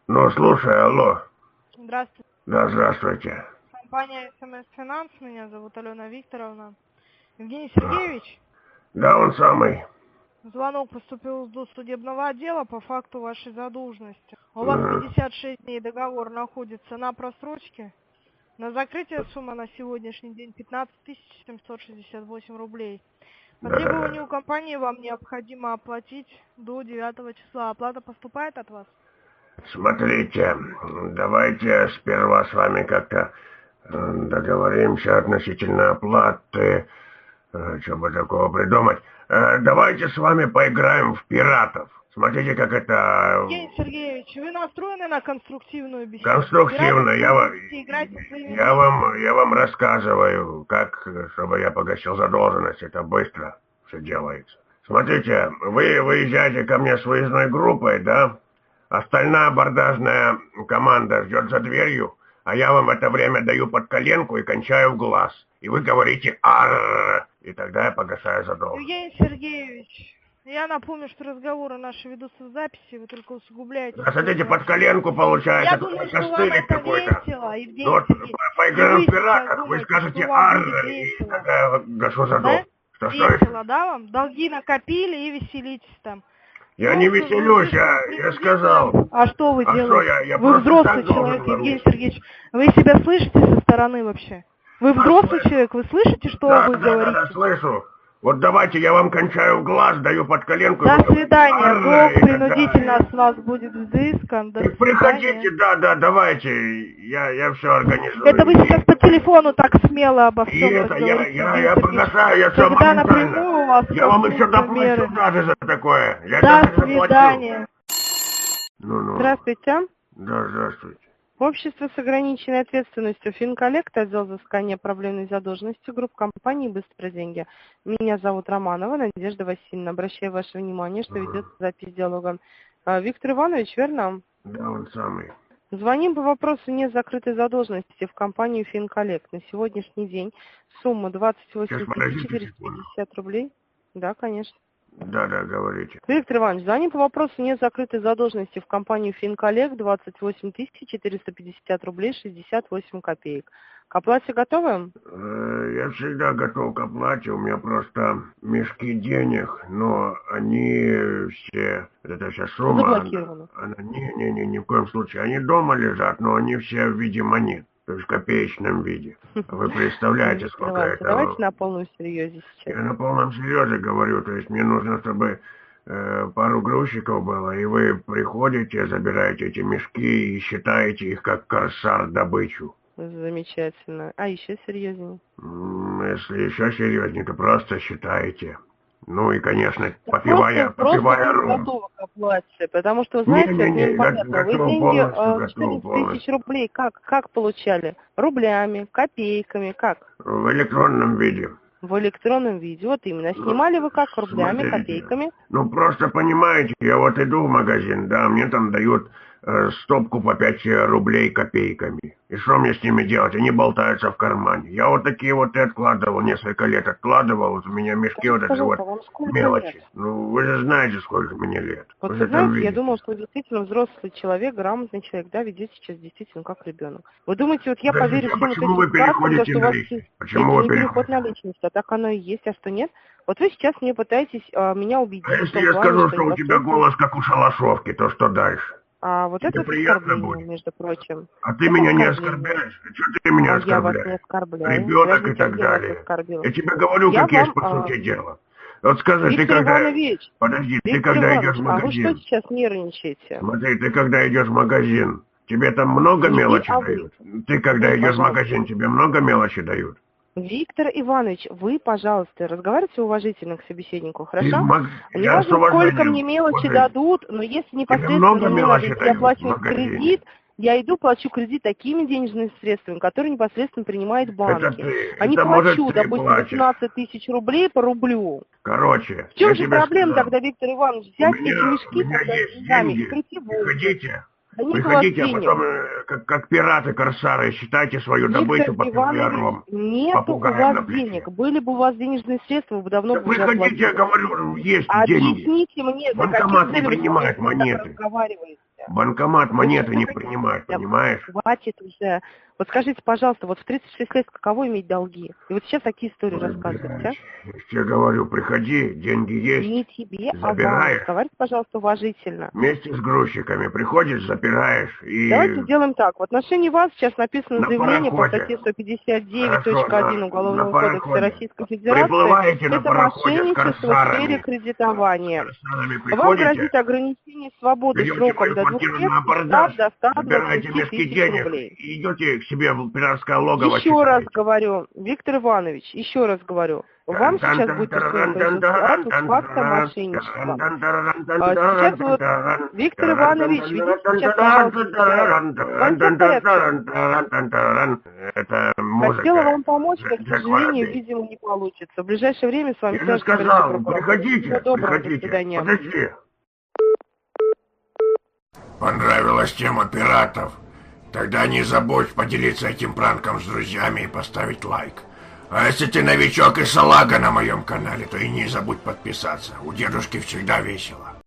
Ну, слушай, алло. Здравствуйте. Да, здравствуйте. Компания СМС Финанс. Меня зовут Алена Викторовна. Евгений А, Сергеевич, Да, он самый. звонок поступил из досудебного отдела по факту вашей задолженности. У вас Ага. 56 дней договор находится на просрочке. На закрытие сумма на сегодняшний день 15 768 рублей. По Да-да-да. требованию компании вам необходимо оплатить до 9 числа. Оплата поступает от вас? Смотрите, давайте сперва с вами как-то договоримся относительно оплаты. Что бы такого придумать? Давайте с вами поиграем в пиратов. Смотрите, как это Евгений Сергеевич, вы настроены на конструктивную беседу? В конструктивно. пиратов вы будете играть со своими Я вам, близкими. я вам рассказываю, как, чтобы я погасил задолженность. Это быстро все делается. Смотрите, вы выезжаете ко мне с выездной группой, да? Остальная абордажная команда ждет за дверью, а я вам в это время даю под коленку и кончаю в глаз. И вы говорите «Арррр», и тогда я погашаю задолженность. Евгений Сергеевич, я напомню, что разговоры наши ведутся в записи, вы только усугубляете А хотите под ситуацию. коленку, Я получается, думаю, какой что вам костылик это какой-то. весело, Ну Евгений вот Сергеевич. Если поиграем в вы сейчас пиратов, вы думаете, что скажете вам будет «Арррр», и весело, тогда я гашу да? задолженность. Что еще? Весело, да, вам? Долги накопили и веселитесь там. Я не Вы веселюсь, слишком я сказал. принудительно. А что вы А что, делаете? я Вы просто взрослый так должен человек, Евгений говорить. Сергеевич. Вы себя слышите со стороны вообще? Вы А взрослый слышу. человек, вы слышите, что Да, вы да, да, да, говорите? слышу. Вот давайте я вам кончаю в глаз, даю под коленку, и До вы говорите свидания. «Арррр», Долг и тогда... принудительно с вас будет взыскан. До Так приходите, свидания. да, да, давайте, я все Это вы организую. сейчас по телефону так смело обо И всем так это, говорите, Евгений я Сергеевич. погашаю, я все Когда моментально. напрямую у вас Я вам еще коснутся доплачу меры. даже за такое. Я До даже заплачу. свидания. Ну-ну, Здравствуйте. да, здравствуйте. Общество с ограниченной ответственностью «Финколлект», отдел взыскания проблемной задолженности, группа компании «Быстрые деньги». Меня зовут Романова Надежда Васильевна. Обращаю ваше внимание, что ведется Ага. запись диалога. Виктор Иванович, верно? Да, он самый. Звоним по вопросу незакрытой задолженности в компанию «Финколлект». На сегодняшний день сумма Сейчас, 28 подождите секунду. 450 рублей. Да, конечно. Да, да, говорите. Виктор Иванович, звоним по вопросу незакрытой задолженности в компанию «Финколлект» 28 450 рублей 68 копеек. К оплате готовы? Я всегда готов к оплате, у меня просто мешки денег, но они все, эта вся сумма, Заблокировано. она не, ни в коем случае, они дома лежат, но они все в виде монет, то есть в копеечном виде. Вы представляете, Виктор сколько Иванович, давайте это? на полном серьезе сейчас. Я на полном серьезе говорю, то есть мне нужно, чтобы пару грузчиков было, и вы приходите, забираете эти мешки и считаете их как корсар добычу. Замечательно. А еще серьезнее. Если еще серьезнее, то просто считаете. Ну и, конечно, Просто попивая будем ром. готовы к оплате, потому что, знаете, вот мне Не-не-не, непонятно, вы готов деньги полностью, готов 14 тысяч полностью. рублей как получали? Рублями, копейками, как? В электронном виде. В электронном виде. Вот именно. Ну, Снимали вы как? Рублями, смотрите. копейками? Ну, просто понимаете, я вот иду в магазин, да, мне там дают стопку по 5 рублей копейками. И что мне с ними делать? Они болтаются в кармане. Я вот такие вот и откладывал, несколько лет откладывал. Вот у меня мешки вот Скажите, эти вот пожалуйста, вам сколько лет? мелочи. Ну, вы же знаете, сколько мне лет. Вот Вы вы же там знаете, я видите. думала, что вы действительно взрослый человек, грамотный человек, да, ведете сейчас действительно как ребенок. Вы думаете, вот я Подождите, поверю а всем вот почему этим вы сказкам, то, переходите что у на вас личность? Почему это вы не переход переходите? на личность, а так оно и есть, а что нет? Вот вы сейчас мне пытаетесь меня А убедить в если том я плане, скажу, что что у тебя непосредственно... голос как у шалашовки, то что дальше? А вот Тебе это вот приятно оскорбление, будет? между прочим. А ты Это меня не оскорбление. оскорбляешь? А что ты меня А я вас не оскорбляешь? оскорбляю. Ребенок и Подождите, а так где вас далее. оскорбила? Я тебе говорю, Я как есть вам... по сути дела. Вот скажи, ты Виктор когда... Иванович, Подожди, ты Виктор когда идешь Иванович, в а вы что магазин, сейчас нервничаете? смотри, ты когда идешь в магазин, тебе там много Не ты, мелочи а вы. дают? Ты когда Вы, идешь в пожалуйста. магазин, тебе много мелочи дают? Виктор Иванович, вы, пожалуйста, разговаривайте уважительно к собеседнику, хорошо? Я с Неважно, сколько мне уважением. мелочи Слушай, дадут, но если тебе непосредственно много мне надо мелочи идти дают в оплачивать магазине? кредит, я иду, плачу кредит такими денежными средствами, которые непосредственно принимают Это банки. ты. А не Это, может, плачу, ты допустим, платишь. 18 тысяч рублей по рублю. Короче, В я чем же тебе проблема сказал, тогда, Виктор Иванович, у взять эти мешки меня тогда с есть деньгами и деньги. прийти в офис? Приходите. Да нет у вас Приходите, а денег. потом, как пираты, корсары, считайте свою Виктор добычу, попивая Иванович, ром с нету у попугаем вас на денег. плече. Были бы у вас денежные средства, вы бы давно Да бы уже приходите, я оплатили. говорю, есть деньги. Объясните мне, для каких Банкомат не целей вы сейчас принимает со мной так монеты. разговариваете? банкомат монеты не принимает, понимаешь? Хватит уже. Вот скажите, пожалуйста, вот в 36 лет каково иметь долги? И вот сейчас такие истории рассказываете, а? Я тебе говорю, приходи, деньги есть. Не тебе, а вам. Забираешь. Говорите, пожалуйста, уважительно. Вместе с грузчиками приходишь, забираешь и... Давайте сделаем так. В отношении вас сейчас написано На заявление по пароходе. статье Хорошо, 159.1 на Уголовного кодекса пароходе. Российской Федерации. Приплываете на Это пароходе с мошенничество в корсарами. сфере кредитования. С корсарами Вам приходите, грозит ограничение свободы берете сроком мою до 2 квартиру лет на и абордаж, штраф до 120 забираете мешки тысяч денег рублей. и идете к себе в пиратское логово. Еще раз говорю, Виктор Иванович, еще раз говорю, вам сейчас будет присвоен статус факта мошенничества. Сейчас вот, Виктор Иванович, ведите сейчас, пожалуйста, себя. Это музыка. Хотела вам помочь, но, к Джек сожалению, Воробей. видимо, не получится. В ближайшее время с вами Я же свяжется сказал, прокуратура. приходите, Всего доброго, до приходите. свидания. Подожди. Понравилась тема пиратов? Тогда не забудь поделиться этим пранком с друзьями и поставить лайк. А если ты новичок и салага на моем канале, то и не забудь подписаться. У дедушки всегда весело.